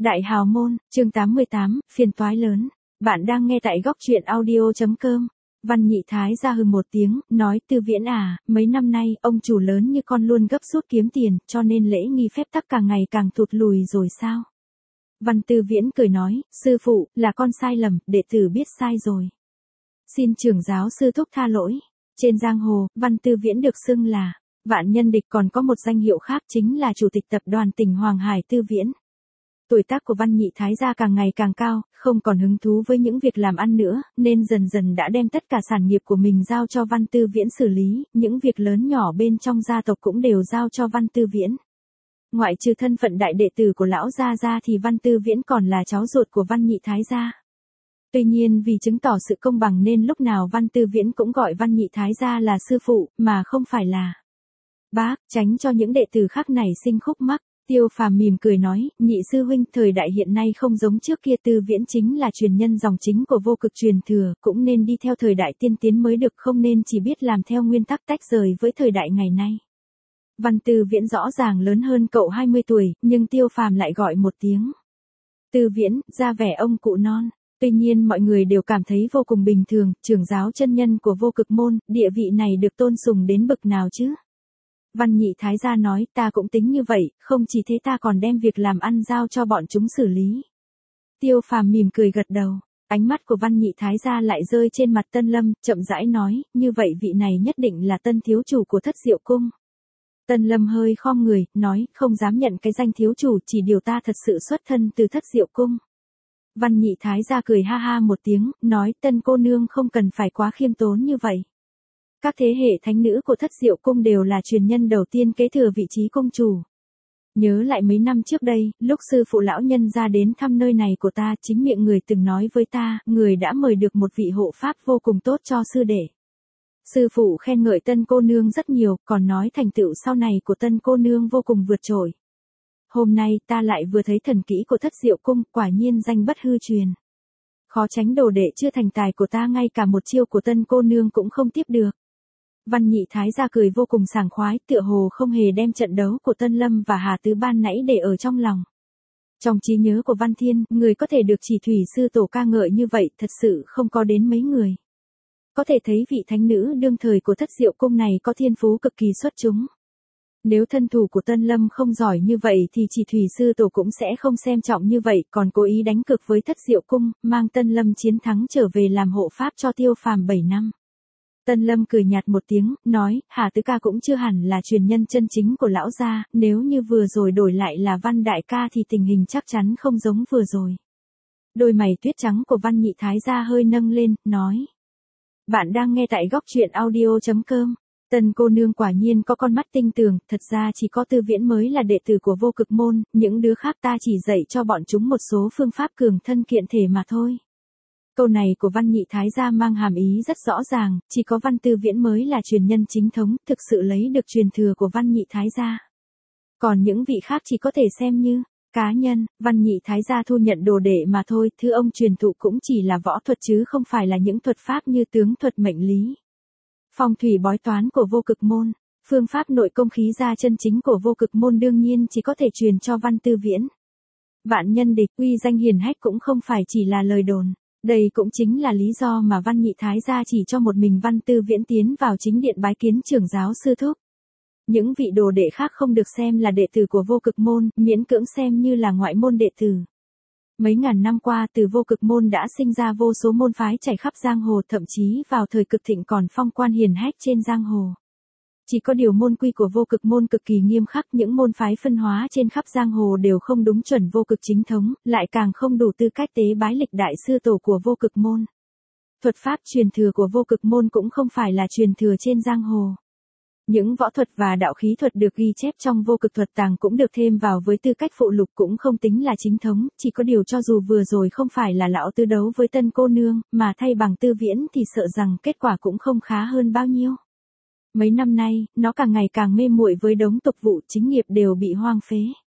Đại Hào Môn, chương 88, phiền toái lớn. Bạn đang nghe tại góc truyện audio.com. Văn Nhị Thái ra hừ một tiếng, nói Tư Viễn à, mấy năm nay, ông chủ lớn như con luôn gấp rút kiếm tiền, cho nên lễ nghi phép tắc càng ngày càng thụt lùi rồi sao? Văn Tư Viễn cười nói, sư phụ, là con sai lầm, đệ tử biết sai rồi. Xin trưởng giáo sư thúc tha lỗi. Trên giang hồ, Văn Tư Viễn được xưng là Vạn Nhân Địch, còn có một danh hiệu khác chính là Chủ tịch tập đoàn tỉnh Hoàng Hải Tư Viễn. Tuổi tác của Văn Nhị Thái gia càng ngày càng cao, không còn hứng thú với những việc làm ăn nữa, nên dần dần đã đem tất cả sản nghiệp của mình giao cho Văn Tư Viễn xử lý, những việc lớn nhỏ bên trong gia tộc cũng đều giao cho Văn Tư Viễn. Ngoại trừ thân phận đại đệ tử của lão gia ra thì Văn Tư Viễn còn là cháu ruột của Văn Nhị Thái gia. Tuy nhiên vì chứng tỏ sự công bằng nên lúc nào Văn Tư Viễn cũng gọi Văn Nhị Thái gia là sư phụ, mà không phải là bác, tránh cho những đệ tử khác này sinh khúc mắc. Tiêu Phàm mỉm cười nói, Nhị sư huynh, thời đại hiện nay không giống trước kia, Tư Viễn chính là truyền nhân dòng chính của vô cực truyền thừa, cũng nên đi theo thời đại tiên tiến mới được, không nên chỉ biết làm theo nguyên tắc tách rời với thời đại ngày nay. Văn Tư Viễn rõ ràng lớn hơn cậu 20 tuổi, nhưng Tiêu Phàm lại gọi một tiếng Tư Viễn, ra vẻ ông cụ non. Tuy nhiên mọi người đều cảm thấy vô cùng bình thường, trưởng giáo chân nhân của vô cực môn, địa vị này được tôn sùng đến bậc nào chứ? Văn Nhị Thái gia nói, ta cũng tính như vậy, không chỉ thế ta còn đem việc làm ăn giao cho bọn chúng xử lý. Tiêu Phàm mỉm cười gật đầu, ánh mắt của Văn Nhị Thái gia lại rơi trên mặt Tân Lâm, chậm rãi nói, như vậy vị này nhất định là tân thiếu chủ của Thất Diệu Cung. Tân Lâm hơi khom người, nói, không dám nhận cái danh thiếu chủ, chỉ điều ta thật sự xuất thân từ Thất Diệu Cung. Văn Nhị Thái gia cười ha ha một tiếng, nói, Tân cô nương không cần phải quá khiêm tốn như vậy. Các thế hệ thánh nữ của Thất Diệu Cung đều là truyền nhân đầu tiên kế thừa vị trí cung chủ. Nhớ lại mấy năm trước đây, lúc sư phụ lão nhân ra đến thăm nơi này của ta, chính miệng người từng nói với ta, người đã mời được một vị hộ pháp vô cùng tốt cho sư đệ. Sư phụ khen ngợi Tân cô nương rất nhiều, còn nói thành tựu sau này của Tân cô nương vô cùng vượt trội. Hôm nay ta lại vừa thấy thần kỹ của Thất Diệu Cung, quả nhiên danh bất hư truyền. Khó tránh đồ đệ chưa thành tài của ta ngay cả một chiêu của Tân cô nương cũng không tiếp được. Văn Nhị Thái gia cười vô cùng sảng khoái, tựa hồ không hề đem trận đấu của Tân Lâm và Hà Tứ ban nãy để ở trong lòng. Trong trí nhớ của Văn Thiên, người có thể được Chỉ Thủy sư tổ ca ngợi như vậy thật sự không có đến mấy người. Có thể thấy vị thánh nữ đương thời của Thất Diệu Cung này có thiên phú cực kỳ xuất chúng. Nếu thân thủ của Tân Lâm không giỏi như vậy thì Chỉ Thủy sư tổ cũng sẽ không xem trọng như vậy, còn cố ý đánh cược với Thất Diệu Cung, mang Tân Lâm chiến thắng trở về làm hộ pháp cho Tiêu Phàm 7 năm. Tân Lâm cười nhạt một tiếng, nói, Hà Tứ ca cũng chưa hẳn là truyền nhân chân chính của lão gia, nếu như vừa rồi đổi lại là Văn đại ca thì tình hình chắc chắn không giống vừa rồi. Đôi mày tuyết trắng của Văn Nhị Thái gia hơi nâng lên, nói. Bạn đang nghe tại góc truyện audio.com. Tân cô nương quả nhiên có con mắt tinh tường, thật ra chỉ có Tư Viễn mới là đệ tử của vô cực môn, những đứa khác ta chỉ dạy cho bọn chúng một số phương pháp cường thân kiện thể mà thôi. Câu này của Văn Nhị Thái gia mang hàm ý rất rõ ràng, chỉ có Văn Tư Viễn mới là truyền nhân chính thống, thực sự lấy được truyền thừa của Văn Nhị Thái gia. Còn những vị khác chỉ có thể xem như cá nhân, Văn Nhị Thái gia thu nhận đồ đệ mà thôi, thứ ông truyền thụ cũng chỉ là võ thuật chứ không phải là những thuật pháp như tướng thuật mệnh lý, phong thủy bói toán của vô cực môn. Phương pháp nội công khí gia chân chính của vô cực môn đương nhiên chỉ có thể truyền cho Văn Tư Viễn. Vạn Nhân Địch, uy danh hiển hách cũng không phải chỉ là lời đồn. Đây cũng chính là lý do mà Văn Nhị Thái gia chỉ cho một mình Văn Tư Viễn tiến vào chính điện bái kiến trưởng giáo sư thúc. Những vị đồ đệ khác không được xem là đệ tử của vô cực môn, miễn cưỡng xem như là ngoại môn đệ tử. Mấy ngàn năm qua từ vô cực môn đã sinh ra vô số môn phái chảy khắp giang hồ, thậm chí vào thời cực thịnh còn phong quan hiển hách trên giang hồ. Chỉ có điều môn quy của vô cực môn cực kỳ nghiêm khắc, những môn phái phân hóa trên khắp giang hồ đều không đúng chuẩn vô cực chính thống, lại càng không đủ tư cách tế bái lịch đại sư tổ của vô cực môn. Thuật pháp truyền thừa của vô cực môn cũng không phải là truyền thừa trên giang hồ. Những võ thuật và đạo khí thuật được ghi chép trong vô cực thuật tàng cũng được thêm vào với tư cách phụ lục, cũng không tính là chính thống, chỉ có điều cho dù vừa rồi không phải là lão tứ đấu với Tân cô nương, mà thay bằng Tư Viễn thì sợ rằng kết quả cũng không khá hơn bao nhiêu. Mấy năm nay, nó càng ngày càng mê muội với đống tục vụ, chính nghiệp đều bị hoang phế.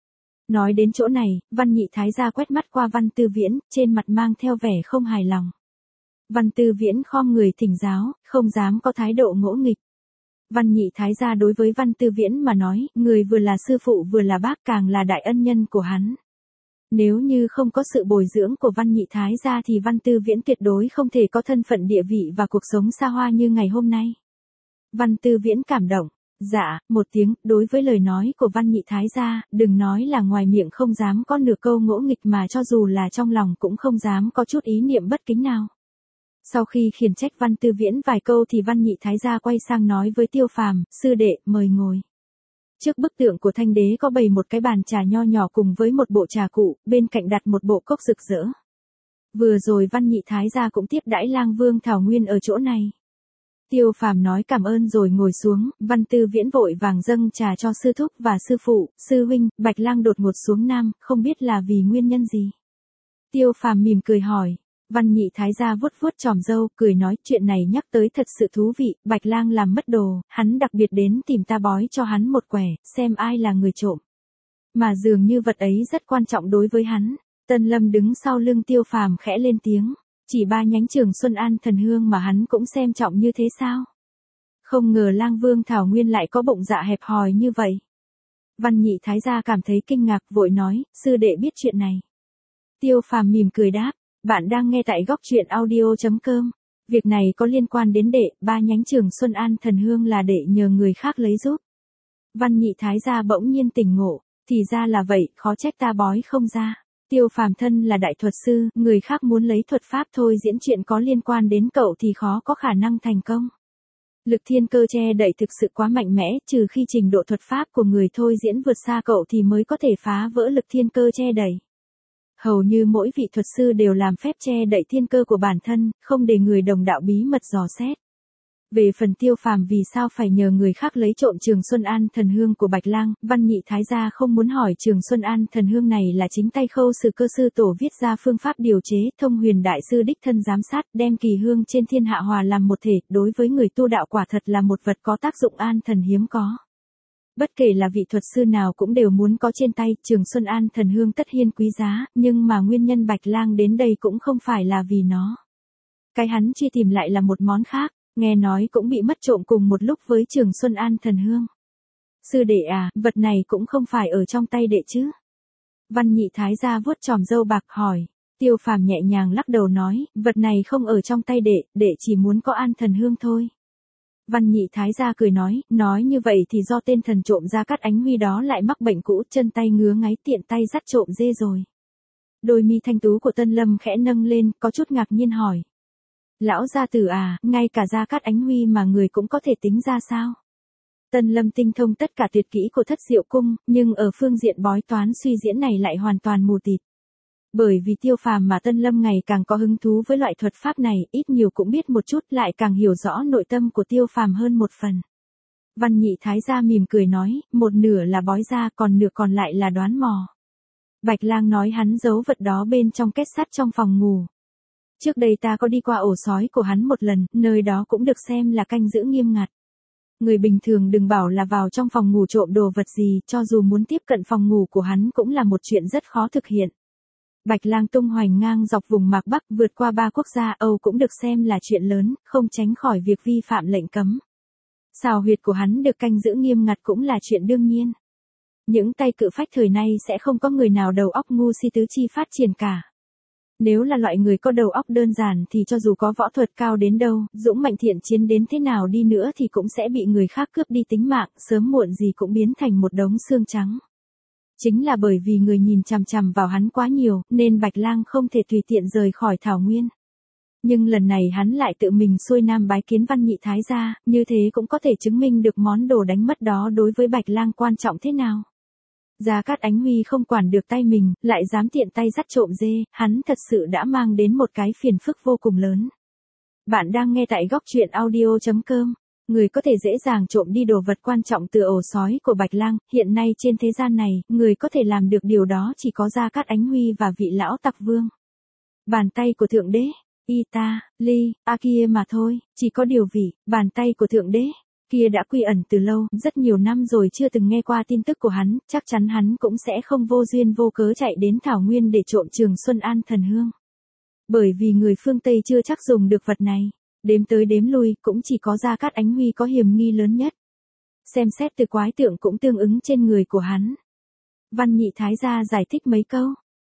Nói đến chỗ này, Văn Nhị Thái gia quét mắt qua Văn Tư Viễn, trên mặt mang theo vẻ không hài lòng. Văn Tư Viễn khom người thỉnh giáo, không dám có thái độ ngỗ nghịch. Văn Nhị Thái gia đối với Văn Tư Viễn mà nói, người vừa là sư phụ vừa là bác, càng là đại ân nhân của hắn. Nếu như không có sự bồi dưỡng của Văn Nhị Thái gia thì Văn Tư Viễn tuyệt đối không thể có thân phận địa vị và cuộc sống xa hoa như ngày hôm nay. Văn Tư Viễn cảm động. Dạ, một tiếng, đối với lời nói của Văn Nhị Thái gia, đừng nói là ngoài miệng không dám có nửa câu ngỗ nghịch mà cho dù là trong lòng cũng không dám có chút ý niệm bất kính nào. Sau khi khiển trách Văn Tư Viễn vài câu thì Văn Nhị Thái gia quay sang nói với Tiêu Phàm, sư đệ, mời ngồi. Trước bức tượng của Thanh Đế có bày một cái bàn trà nho nhỏ cùng với một bộ trà cụ, bên cạnh đặt một bộ cốc rực rỡ. Vừa rồi Văn Nhị Thái gia cũng tiếp đãi Lang Vương Thảo Nguyên ở chỗ này. Tiêu Phàm nói cảm ơn rồi ngồi xuống, Văn Tư Viễn vội vàng dâng trà cho sư thúc và sư phụ, sư huynh, Bạch Lang đột ngột xuống Nam, không biết là vì nguyên nhân gì. Tiêu Phàm mỉm cười hỏi. Văn Nhị Thái gia vuốt vuốt chòm râu, cười nói chuyện này nhắc tới thật sự thú vị, Bạch Lang làm mất đồ, hắn đặc biệt đến tìm ta bói cho hắn một quẻ, xem ai là người trộm. Mà dường như vật ấy rất quan trọng đối với hắn. Tân Lâm đứng sau lưng Tiêu Phàm khẽ lên tiếng, chỉ 3 nhánh Trường Xuân An Thần Hương mà hắn cũng xem trọng như thế sao? Không ngờ Lang Vương Thảo Nguyên lại có bụng dạ hẹp hòi như vậy. Văn Nhị Thái gia cảm thấy kinh ngạc vội nói, sư đệ biết chuyện này. Tiêu Phàm mỉm cười đáp. Bạn đang nghe tại góc truyện audio.com. Việc này có liên quan đến đệ, 3 nhánh Trường Xuân An Thần Hương là đệ nhờ người khác lấy giúp. Văn Nhị Thái gia bỗng nhiên tỉnh ngộ, thì ra là vậy, khó trách ta bói không ra. Tiêu Phàm thân là đại thuật sư, người khác muốn lấy thuật pháp thôi diễn chuyện có liên quan đến cậu thì khó có khả năng thành công. Lực thiên cơ che đậy thực sự quá mạnh mẽ, trừ khi trình độ thuật pháp của người thôi diễn vượt xa cậu thì mới có thể phá vỡ lực thiên cơ che đậy. Hầu như mỗi vị thuật sư đều làm phép che đậy thiên cơ của bản thân, không để người đồng đạo bí mật dò xét. Về phần Tiêu Phàm vì sao phải nhờ người khác lấy trộm Trường Xuân An Thần Hương của Bạch Lang, Văn Nhị Thái gia không muốn hỏi Trường Xuân An Thần Hương này là chính tay Khâu Sử Cơ sư tổ viết ra phương pháp điều chế, Thông Huyền đại sư đích thân giám sát, đem kỳ hương trên thiên hạ hòa làm một thể, đối với người tu đạo quả thật là một vật có tác dụng an thần hiếm có. Bất kể là vị thuật sư nào cũng đều muốn có trên tay, Trường Xuân An Thần Hương tất hiên quý giá, nhưng mà nguyên nhân Bạch Lang đến đây cũng không phải là vì nó. Cái hắn truy tìm lại là một món khác, nghe nói cũng bị mất trộm cùng một lúc với Trường Xuân An Thần Hương. Sư đệ à, vật này cũng không phải ở trong tay đệ chứ? Văn Nhị Thái gia vuốt chòm râu bạc hỏi. Tiêu Phàm nhẹ nhàng lắc đầu nói, vật này không ở trong tay đệ chỉ muốn có An Thần Hương thôi. Văn Nhị Thái gia cười nói như vậy thì do tên thần trộm Gia Cát Ánh Huy đó lại mắc bệnh cũ, chân tay ngứa ngáy tiện tay dắt trộm dê rồi. Đôi mi thanh tú của Tân Lâm khẽ nâng lên, có chút ngạc nhiên hỏi. Lão gia tử à, ngay cả Gia Cát Ánh Huy mà người cũng có thể tính ra sao? Tân Lâm tinh thông tất cả tuyệt kỹ của Thất Diệu Cung, nhưng ở phương diện bói toán suy diễn này lại hoàn toàn mù tịt. Bởi vì Tiêu Phàm mà Tân Lâm ngày càng có hứng thú với loại thuật pháp này, ít nhiều cũng biết một chút, lại càng hiểu rõ nội tâm của Tiêu Phàm hơn một phần. Văn Nhị Thái gia mỉm cười nói, một nửa là bói ra, còn nửa còn lại là đoán mò. Bạch Lang nói hắn giấu vật đó bên trong két sắt trong phòng ngủ. Trước đây ta có đi qua ổ sói của hắn một lần, nơi đó cũng được xem là canh giữ nghiêm ngặt. Người bình thường đừng bảo là vào trong phòng ngủ trộm đồ vật gì, cho dù muốn tiếp cận phòng ngủ của hắn cũng là một chuyện rất khó thực hiện. Bạch Lang tung hoành ngang dọc vùng Mạc Bắc vượt qua 3 quốc gia Âu cũng được xem là chuyện lớn, không tránh khỏi việc vi phạm lệnh cấm. Xào huyệt của hắn được canh giữ nghiêm ngặt cũng là chuyện đương nhiên. Những tay cự phách thời nay sẽ không có người nào đầu óc ngu si tứ chi phát triển cả. Nếu là loại người có đầu óc đơn giản thì cho dù có võ thuật cao đến đâu, dũng mạnh thiện chiến đến thế nào đi nữa thì cũng sẽ bị người khác cướp đi tính mạng, sớm muộn gì cũng biến thành một đống xương trắng. Chính là bởi vì người nhìn chằm chằm vào hắn quá nhiều, nên Bạch Lang không thể tùy tiện rời khỏi Thảo Nguyên. Nhưng lần này hắn lại tự mình xuôi nam bái kiến Văn Nhị Thái gia, như thế cũng có thể chứng minh được món đồ đánh mất đó đối với Bạch Lang quan trọng thế nào. Gia Cát Ánh Huy không quản được tay mình, lại dám tiện tay dắt trộm dê, hắn thật sự đã mang đến một cái phiền phức vô cùng lớn. Bạn đang nghe tại góc truyện audio.com. Người có thể dễ dàng trộm đi đồ vật quan trọng từ ổ sói của Bạch Lang, hiện nay trên thế gian này, người có thể làm được điều đó chỉ có Gia Cát Ánh Huy và vị lão tặc vương. Bàn tay của Thượng Đế, Ita, Ly, kia mà thôi, chỉ có điều vị, bàn tay của Thượng Đế, kia đã quy ẩn từ lâu, rất nhiều năm rồi chưa từng nghe qua tin tức của hắn, chắc chắn hắn cũng sẽ không vô duyên vô cớ chạy đến Thảo Nguyên để trộm Trường Xuân An Thần Hương. Bởi vì người phương Tây chưa chắc dùng được vật này. Đếm tới đếm lui, cũng chỉ có Gia Cát Ánh Huy có hiểm nghi lớn nhất. Xem xét từ quái tượng cũng tương ứng trên người của hắn. Văn Nhị Thái gia giải thích mấy câu.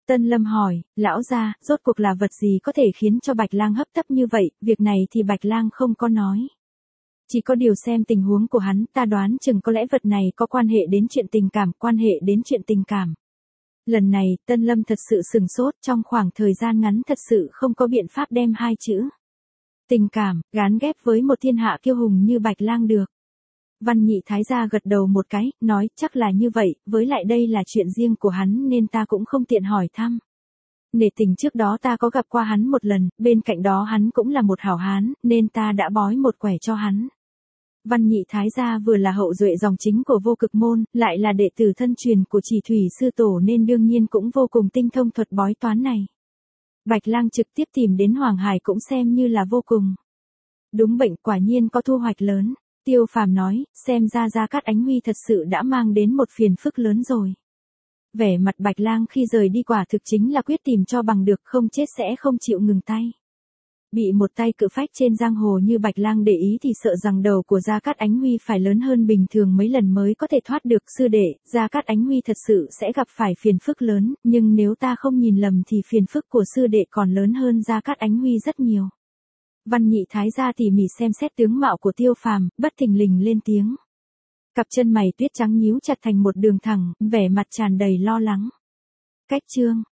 Tân Lâm hỏi, lão gia, rốt cuộc là vật gì có thể khiến cho Bạch Lang hấp tấp như vậy, việc này thì Bạch Lang không có nói. Chỉ có điều xem tình huống của hắn, ta đoán chừng có lẽ vật này có quan hệ đến chuyện tình cảm, quan hệ đến chuyện tình cảm. Lần này, Tân Lâm thật sự sừng sốt, trong khoảng thời gian ngắn thật sự không có biện pháp đem hai chữ tình cảm, gán ghép với một thiên hạ kiêu hùng như Bạch Lang được. Văn Nhị Thái gia gật đầu một cái, nói chắc là như vậy, với lại đây là chuyện riêng của hắn nên ta cũng không tiện hỏi thăm. Nể tình trước đó ta có gặp qua hắn một lần, bên cạnh đó hắn cũng là một hảo hán, nên ta đã bói một quẻ cho hắn. Văn Nhị Thái gia vừa là hậu duệ dòng chính của Vô Cực môn, lại là đệ tử thân truyền của Chỉ Thủy sư tổ nên đương nhiên cũng vô cùng tinh thông thuật bói toán này. Bạch Lang trực tiếp tìm đến Hoàng Hải cũng xem như là vô cùng đúng bệnh, quả nhiên có thu hoạch lớn. Tiêu Phàm nói, xem ra Gia Cát Ánh Huy thật sự đã mang đến một phiền phức lớn rồi. Vẻ mặt Bạch Lang khi rời đi quả thực chính là quyết tìm cho bằng được, không chết sẽ không chịu ngừng tay. Bị một tay cự phách trên giang hồ như Bạch Lang để ý thì sợ rằng đầu của Gia Cát Ánh Huy phải lớn hơn bình thường mấy lần mới có thể thoát được. Sư đệ, Gia Cát Ánh Huy thật sự sẽ gặp phải phiền phức lớn, nhưng nếu ta không nhìn lầm thì phiền phức của sư đệ còn lớn hơn Gia Cát Ánh Huy rất nhiều. Văn Nhị Thái gia tỉ mỉ xem xét tướng mạo của Tiêu Phàm, bất thình lình lên tiếng. Cặp chân mày tuyết trắng nhíu chặt thành một đường thẳng, vẻ mặt tràn đầy lo lắng. Cách chương